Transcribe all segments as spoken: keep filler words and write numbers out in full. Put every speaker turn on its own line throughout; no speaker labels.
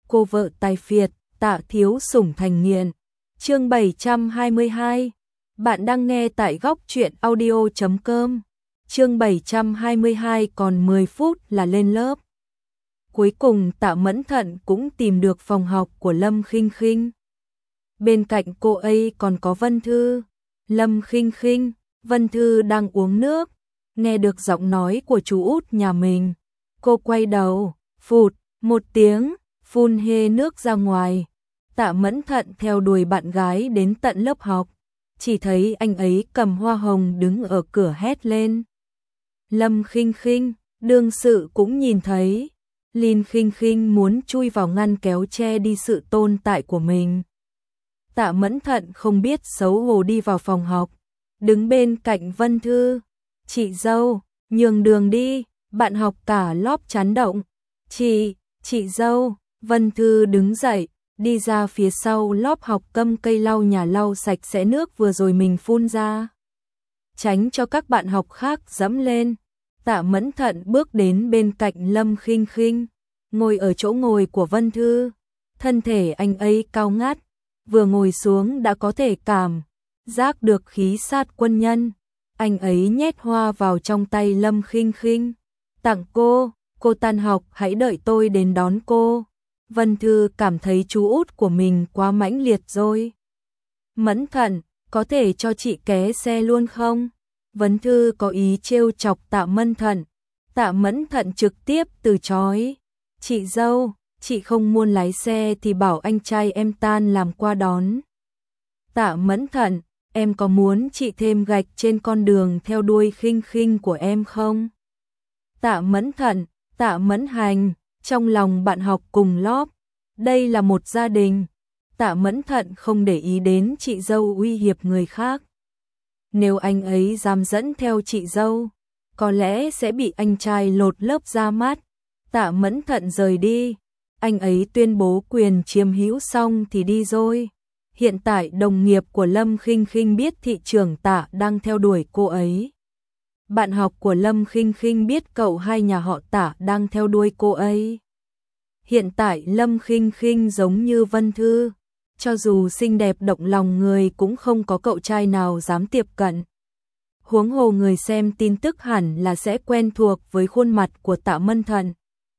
cô vợ tài phiệt, Tạ thiếu sủng thành nghiện. Chương bảy trăm hai mươi hai. Bạn đang nghe tại góc truyện audio chấm com. Chương bảy trăm hai mươi hai, còn mười phút là lên lớp. Cuối cùng Tạ Mẫn Thận cũng tìm được phòng học của Lâm Khinh Khinh. Bên cạnh cô ấy còn có Vân Thư. Lâm Khinh Khinh, Vân Thư đang uống nước, nghe được giọng nói của chú út nhà mình. Cô quay đầu, phụt, một tiếng, phun hê nước ra ngoài. Tạ Mẫn Thận theo đuổi bạn gái đến tận lớp học, chỉ thấy anh ấy cầm hoa hồng đứng ở cửa hét lên. Lâm Khinh Khinh, đương sự cũng nhìn thấy. Lin Khinh Khinh muốn chui vào ngăn kéo che đi sự tồn tại của mình. Tạ Mẫn Thận không biết xấu hổ đi vào phòng học, đứng bên cạnh Vân Thư. Chị dâu, nhường đường đi, bạn học cả lớp chán động. Chị, chị dâu, Vân Thư đứng dậy, đi ra phía sau lớp học cầm cây lau nhà lau sạch sẽ nước vừa rồi mình phun ra. Tránh cho các bạn học khác dẫm lên. Tạ Mẫn Thận bước đến bên cạnh Lâm Khinh Khinh, ngồi ở chỗ ngồi của Vân Thư. Thân thể anh ấy cao ngát, vừa ngồi xuống đã có thể cảm giác được khí sát quân nhân. Anh ấy nhét hoa vào trong tay Lâm Khinh Khinh. Tặng cô, cô tan học hãy đợi tôi đến đón cô. Vân Thư cảm thấy chú út của mình quá mãnh liệt rồi. Mẫn Thận, có thể cho chị ké xe luôn không? Vân Thư có ý trêu chọc Tạ Mẫn Thận. Tạ Mẫn Thận trực tiếp từ chối. Chị dâu, chị không muốn lái xe thì bảo anh trai em tan làm qua đón. Tạ Mẫn Thận, em có muốn chị thêm gạch trên con đường theo đuôi Khinh Khinh của em không? Tạ Mẫn Thận, Tạ Mẫn Hành, trong lòng bạn học cùng lớp, đây là một gia đình. Tạ Mẫn Thận không để ý đến chị dâu uy hiếp người khác. Nếu anh ấy dám dẫn theo chị dâu, có lẽ sẽ bị anh trai lột lớp ra mắt. Tạ Mẫn Thận rời đi, anh ấy tuyên bố quyền chiếm hữu xong thì đi rồi. Hiện tại đồng nghiệp của Lâm Khinh Khinh biết thị trưởng Tạ đang theo đuổi cô ấy. Bạn học của Lâm Khinh Khinh biết cậu hai nhà họ Tạ đang theo đuôi cô ấy. Hiện tại Lâm Khinh Khinh giống như Vân Thư, cho dù xinh đẹp động lòng người cũng không có cậu trai nào dám tiếp cận. Huống hồ người xem tin tức hẳn là sẽ quen thuộc với khuôn mặt của Tạ Mẫn Thận.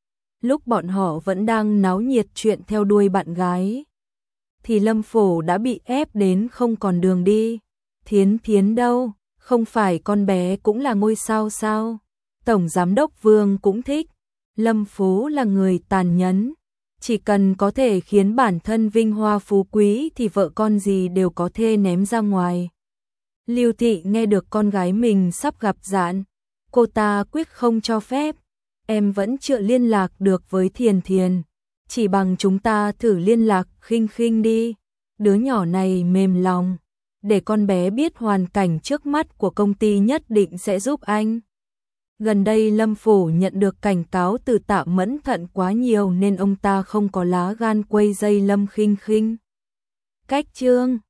Lúc bọn họ vẫn đang náo nhiệt chuyện theo đuôi bạn gái, thì Lâm Phổ đã bị ép đến không còn đường đi. Thiến Thiến đâu, không phải con bé cũng là ngôi sao sao? Tổng giám đốc Vương cũng thích. Lâm Phú là người tàn nhẫn, chỉ cần có thể khiến bản thân vinh hoa phú quý thì vợ con gì đều có thể ném ra ngoài. Lưu Thị nghe được con gái mình sắp gặp dạn, cô ta quyết không cho phép. Em vẫn chưa liên lạc được với Thiền Thiền, chỉ bằng chúng ta thử liên lạc Khinh Khinh đi. Đứa nhỏ này mềm lòng, để con bé biết hoàn cảnh trước mắt của công ty nhất định sẽ giúp anh. Gần đây Lâm Phổ nhận được cảnh cáo từ Tạ Mẫn Thận quá nhiều nên ông ta không có lá gan quay dây Lâm Khinh Khinh. Cách chương